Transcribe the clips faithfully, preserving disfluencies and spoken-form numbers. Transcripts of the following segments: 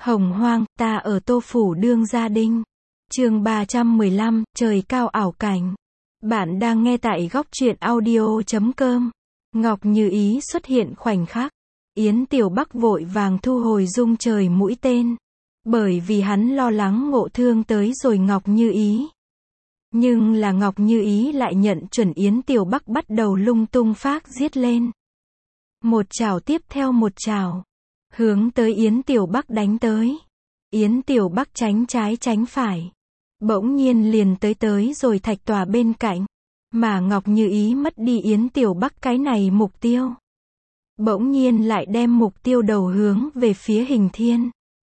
Hồng hoang, ta ở Tô Phủ đương gia đinh. Chương ba trăm mười lăm, trời cao ảo cảnh. Bạn đang nghe tại góc truyện audio chấm com. Ngọc Như Ý xuất hiện khoảnh khắc. Yến Tiểu Bắc vội vàng thu hồi dung trời mũi tên. Bởi vì hắn lo lắng ngộ thương tới rồi Ngọc Như Ý. Nhưng là Ngọc Như Ý lại nhận chuẩn Yến Tiểu Bắc bắt đầu lung tung phác giết lên. Một chảo tiếp theo một chảo. Hướng tới Yến Tiểu Bắc đánh tới. Yến Tiểu Bắc tránh trái tránh phải. Bỗng nhiên liền tới tới rồi thạch tòa bên cạnh. Mà Ngọc Như Ý mất đi Yến Tiểu Bắc cái này mục tiêu. Bỗng nhiên lại đem mục tiêu đầu hướng về phía Hình Thiên.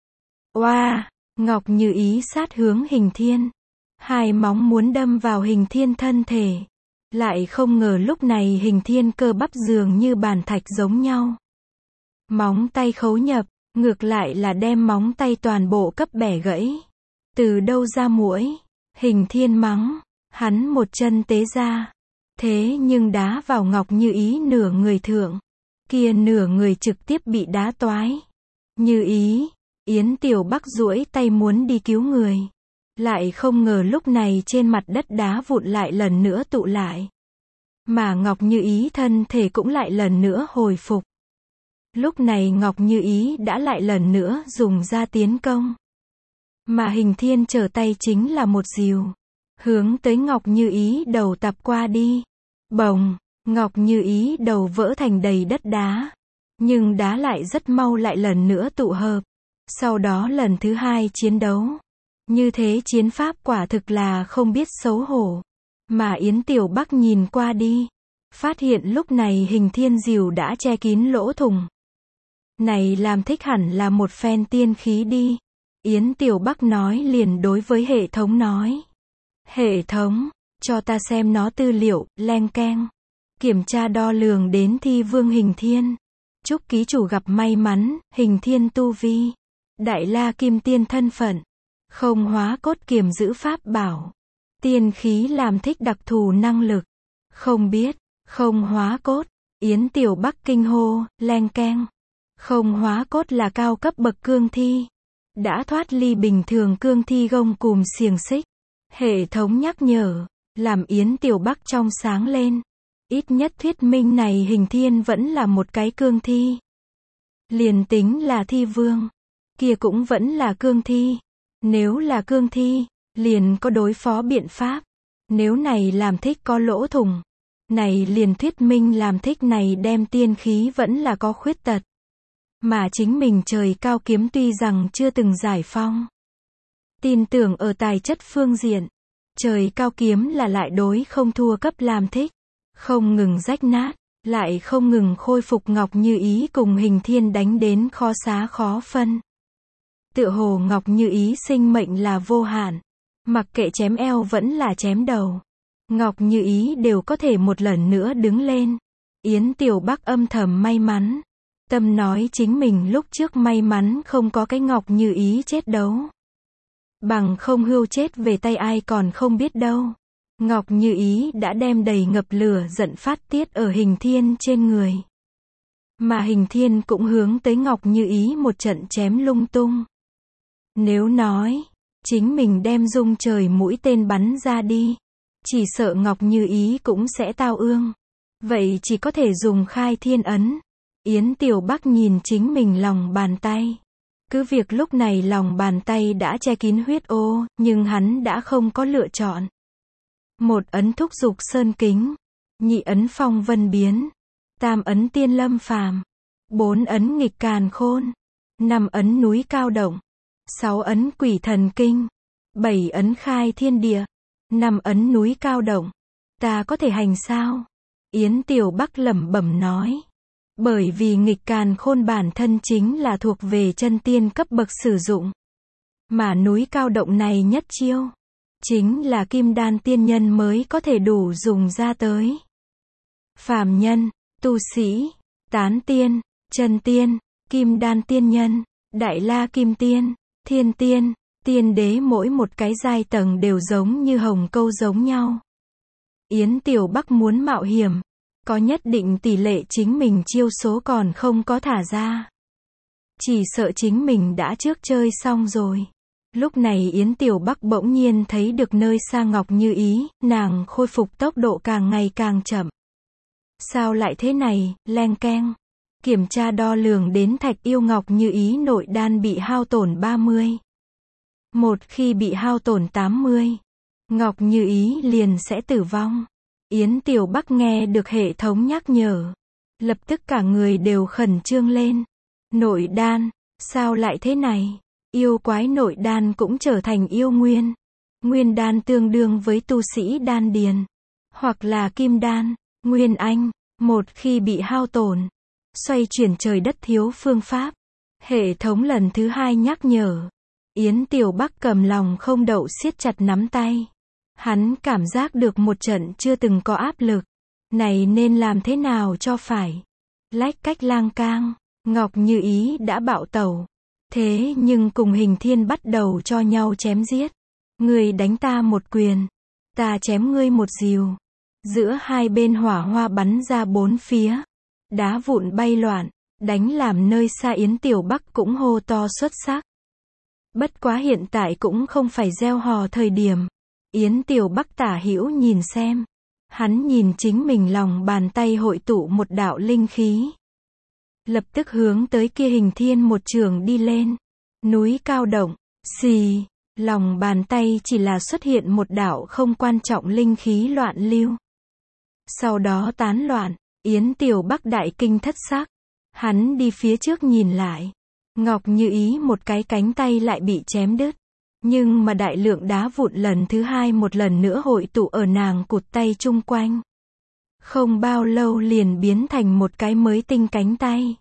Oa, wow, Ngọc Như Ý sát hướng Hình Thiên. Hai móng muốn đâm vào Hình Thiên thân thể. Lại không ngờ lúc này Hình Thiên cơ bắp dường như bàn thạch giống nhau. Móng tay khấu nhập, ngược lại là đem móng tay toàn bộ cấp bẻ gãy. Từ đâu ra muỗi? Hình Thiên mắng, hắn một chân tế ra. Thế nhưng đá vào Ngọc Như Ý nửa người thượng. Kia nửa người trực tiếp bị đá toái. Như Ý, Yến Tiểu Bắc duỗi tay muốn đi cứu người. Lại không ngờ lúc này trên mặt đất đá vụn lại lần nữa tụ lại. Mà Ngọc Như Ý thân thể cũng lại lần nữa hồi phục. Lúc này Ngọc Như Ý đã lại lần nữa dùng ra tiến công. Mà Hình Thiên trở tay chính là một dìu. Hướng tới Ngọc Như Ý đầu tập qua đi. Bồng, Ngọc Như Ý đầu vỡ thành đầy đất đá. Nhưng đá lại rất mau lại lần nữa tụ hợp. Sau đó lần thứ hai chiến đấu. Như thế chiến pháp quả thực là không biết xấu hổ. Mà Yến Tiểu Bắc nhìn qua đi. Phát hiện lúc này Hình Thiên dìu đã che kín lỗ thủng. Này làm thích hẳn là một phen tiên khí đi. Yến Tiểu Bắc nói liền đối với hệ thống nói. Hệ thống, cho ta xem nó tư liệu, leng keng. Kiểm tra đo lường đến thi vương Hình Thiên. Chúc ký chủ gặp may mắn, Hình Thiên tu vi. Đại la kim tiên thân phận. Không hóa cốt kiềm giữ pháp bảo. Tiên khí làm thích đặc thù năng lực. Không biết, không hóa cốt. Yến Tiểu Bắc kinh hô, leng keng. Không hóa cốt là cao cấp bậc cương thi. Đã thoát ly bình thường cương thi gông cùm xiềng xích. Hệ thống nhắc nhở, làm Yến Tiểu Bắc trong sáng lên. Ít nhất thuyết minh này Hình Thiên vẫn là một cái cương thi. Liền tính là thi vương. Kia cũng vẫn là cương thi. Nếu là cương thi, liền có đối phó biện pháp. Nếu này làm thích có lỗ thủng. Này liền thuyết minh làm thích này đem tiên khí vẫn là có khuyết tật. Mà chính mình trời cao kiếm tuy rằng chưa từng giải phong. Tin tưởng ở tài chất phương diện. Trời cao kiếm là lại đối không thua cấp làm thích. Không ngừng rách nát. Lại không ngừng khôi phục Ngọc Như Ý cùng Hình Thiên đánh đến khó xá khó phân. Tựa hồ Ngọc Như Ý sinh mệnh là vô hạn. Mặc kệ chém eo vẫn là chém đầu. Ngọc Như Ý đều có thể một lần nữa đứng lên. Yến Tiểu Bắc âm thầm may mắn. Tâm nói chính mình lúc trước may mắn không có cái Ngọc Như Ý chết đấu. Bằng không hưu chết về tay ai còn không biết đâu. Ngọc Như Ý đã đem đầy ngập lửa giận phát tiết ở Hình Thiên trên người. Mà Hình Thiên cũng hướng tới Ngọc Như Ý một trận chém lung tung. Nếu nói, chính mình đem dung trời mũi tên bắn ra đi. Chỉ sợ Ngọc Như Ý cũng sẽ tao ương. Vậy chỉ có thể dùng khai thiên ấn. Yến Tiểu Bắc nhìn chính mình lòng bàn tay. Cứ việc lúc này lòng bàn tay đã che kín huyết ô, nhưng hắn đã không có lựa chọn. Một ấn thúc dục sơn kính. Nhị ấn phong vân biến. Tam ấn tiên lâm phàm. Bốn ấn nghịch càn khôn. Năm ấn núi cao động. Sáu ấn quỷ thần kinh. Bảy ấn khai thiên địa. Năm ấn núi cao động. Ta có thể hành sao? Yến Tiểu Bắc lẩm bẩm nói. Bởi vì nghịch càn khôn bản thân chính là thuộc về chân tiên cấp bậc sử dụng. Mà núi cao động này nhất chiêu. Chính là kim đan tiên nhân mới có thể đủ dùng ra tới. Phàm nhân, tu sĩ, tán tiên, chân tiên, kim đan tiên nhân, đại la kim tiên, thiên tiên, tiên đế mỗi một cái giai tầng đều giống như hồng câu giống nhau. Yến Tiểu Bắc muốn mạo hiểm. Có nhất định tỷ lệ chính mình chiêu số còn không có thả ra. Chỉ sợ chính mình đã trước chơi xong rồi. Lúc này Yến Tiểu Bắc bỗng nhiên thấy được nơi xa Ngọc Như Ý, nàng khôi phục tốc độ càng ngày càng chậm. Sao lại thế này, leng keng. Kiểm tra đo lường đến Thạch Yêu Ngọc Như Ý nội đan bị hao tổn ba mươi. Một khi bị hao tổn tám mươi, Ngọc Như Ý liền sẽ tử vong. Yến Tiểu Bắc nghe được hệ thống nhắc nhở. Lập tức cả người đều khẩn trương lên. Nội đan, sao lại thế này? Yêu quái nội đan cũng trở thành yêu nguyên. Nguyên đan tương đương với tu sĩ đan điền. Hoặc là kim đan, nguyên anh. Một khi bị hao tổn, xoay chuyển trời đất thiếu phương pháp. Hệ thống lần thứ hai nhắc nhở. Yến Tiểu Bắc cầm lòng không đậu siết chặt nắm tay. Hắn cảm giác được một trận chưa từng có áp lực. Này nên làm thế nào cho phải? Lách cách lang cang, Ngọc Như Ý đã bạo tẩu. Thế nhưng cùng Hình Thiên bắt đầu cho nhau chém giết. Ngươi đánh ta một quyền, ta chém ngươi một dìu. Giữa hai bên hỏa hoa bắn ra bốn phía. Đá vụn bay loạn, đánh làm nơi xa Yến Tiểu Bắc cũng hô to xuất sắc. Bất quá hiện tại cũng không phải gieo hò thời điểm. Yến Tiểu Bắc tả hữu nhìn xem. Hắn nhìn chính mình lòng bàn tay hội tụ một đạo linh khí. Lập tức hướng tới kia Hình Thiên một trường đi lên. Núi cao động, xì, lòng bàn tay chỉ là xuất hiện một đạo không quan trọng linh khí loạn lưu. Sau đó tán loạn, Yến Tiểu Bắc đại kinh thất sắc. Hắn đi phía trước nhìn lại. Ngọc Như Ý một cái cánh tay lại bị chém đứt. Nhưng mà đại lượng đá vụn lần thứ hai một lần nữa hội tụ ở nàng cụt tay chung quanh. Không bao lâu liền biến thành một cái mới tinh cánh tay.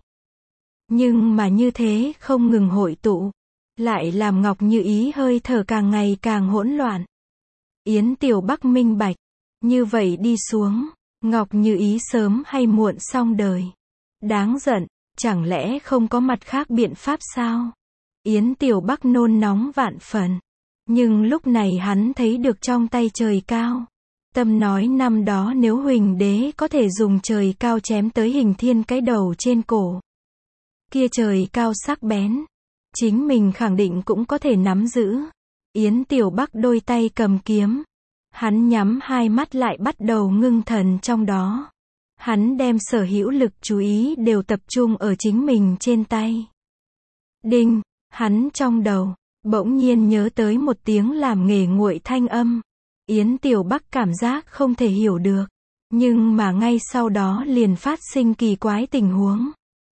Nhưng mà như thế không ngừng hội tụ, lại làm Ngọc Như Ý hơi thở càng ngày càng hỗn loạn. Yến Tiểu Bắc minh bạch, như vậy đi xuống, Ngọc Như Ý sớm hay muộn xong đời. Đáng giận, chẳng lẽ không có mặt khác biện pháp sao? Yến Tiểu Bắc nôn nóng vạn phần. Nhưng lúc này hắn thấy được trong tay trời cao. Tâm nói năm đó nếu Huỳnh Đế có thể dùng trời cao chém tới Hình Thiên cái đầu trên cổ. Kia trời cao sắc bén. Chính mình khẳng định cũng có thể nắm giữ. Yến Tiểu Bắc đôi tay cầm kiếm. Hắn nhắm hai mắt lại bắt đầu ngưng thần trong đó. Hắn đem sở hữu lực chú ý đều tập trung ở chính mình trên tay. Đinh, hắn trong đầu, bỗng nhiên nhớ tới một tiếng làm nghề nguội thanh âm. Yến Tiểu Bắc cảm giác không thể hiểu được. Nhưng mà ngay sau đó liền phát sinh kỳ quái tình huống.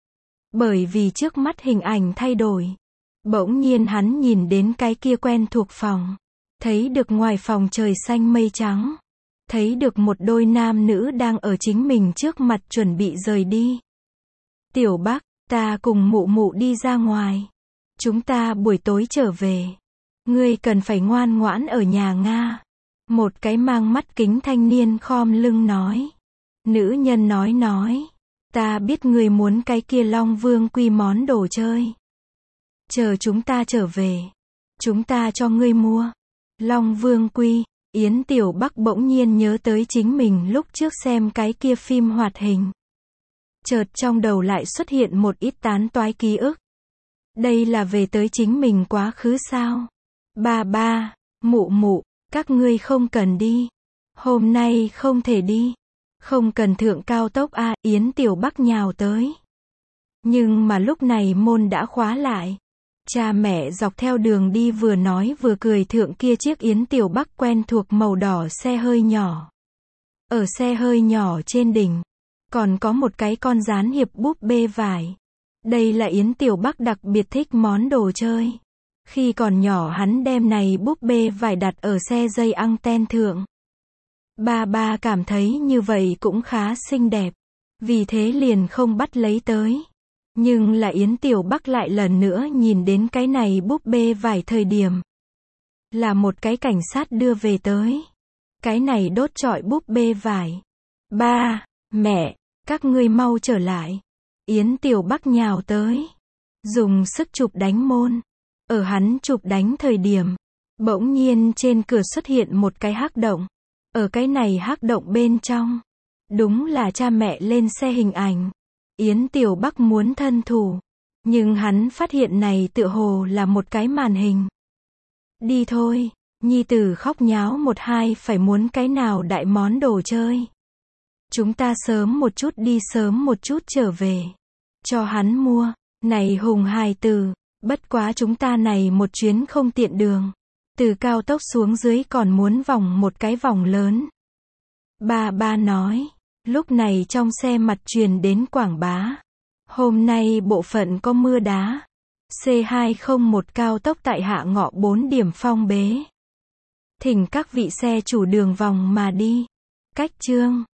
Bởi vì trước mắt hình ảnh thay đổi. Bỗng nhiên hắn nhìn đến cái kia quen thuộc phòng. Thấy được ngoài phòng trời xanh mây trắng. Thấy được một đôi nam nữ đang ở chính mình trước mặt chuẩn bị rời đi. Tiểu Bắc, ta cùng mụ mụ đi ra ngoài. Chúng ta buổi tối trở về. Ngươi cần phải ngoan ngoãn ở nhà Nga. Một cái mang mắt kính thanh niên khom lưng nói. Nữ nhân nói nói. Ta biết ngươi muốn cái kia Long Vương Quy món đồ chơi. Chờ chúng ta trở về. Chúng ta cho ngươi mua. Long Vương Quy. Yến Tiểu Bắc bỗng nhiên nhớ tới chính mình lúc trước xem cái kia phim hoạt hình. Chợt trong đầu lại xuất hiện một ít tán toái ký ức. Đây là về tới chính mình quá khứ sao? Ba ba, mụ mụ, các ngươi không cần đi. Hôm nay không thể đi. Không cần thượng cao tốc a. Yến Tiểu Bắc nhào tới. Nhưng mà lúc này môn đã khóa lại. Cha mẹ dọc theo đường đi vừa nói vừa cười thượng kia chiếc Yến Tiểu Bắc quen thuộc màu đỏ xe hơi nhỏ. Ở xe hơi nhỏ trên đỉnh, còn có một cái con rán hiệp búp bê vải. Đây là Yến Tiểu Bắc đặc biệt thích món đồ chơi. Khi còn nhỏ hắn đem này búp bê vải đặt ở xe dây anten thượng. Ba ba cảm thấy như vậy cũng khá xinh đẹp. Vì thế liền không bắt lấy tới. Nhưng là Yến Tiểu Bắc lại lần nữa nhìn đến cái này búp bê vải thời điểm. Là một cái cảnh sát đưa về tới. Cái này đốt trọi búp bê vải. Ba, mẹ, các ngươi mau trở lại. Yến Tiểu Bắc nhào tới. Dùng sức chụp đánh môn. Ở hắn chụp đánh thời điểm. Bỗng nhiên trên cửa xuất hiện một cái hắc động. Ở cái này hắc động bên trong. Đúng là cha mẹ lên xe hình ảnh. Yến Tiểu Bắc muốn thân thủ. Nhưng hắn phát hiện này tựa hồ là một cái màn hình. Đi thôi, nhi tử khóc nháo một hai phải muốn cái nào đại món đồ chơi. Chúng ta sớm một chút đi sớm một chút trở về. Cho hắn mua, này hùng hài tử, bất quá chúng ta này một chuyến không tiện đường. Từ cao tốc xuống dưới còn muốn vòng một cái vòng lớn. Ba ba nói, lúc này trong xe mặt truyền đến quảng bá. Hôm nay bộ phận có mưa đá. C hai không một cao tốc tại Hạ Ngọ bốn điểm phong bế. Thỉnh các vị xe chủ đường vòng mà đi. Cách chương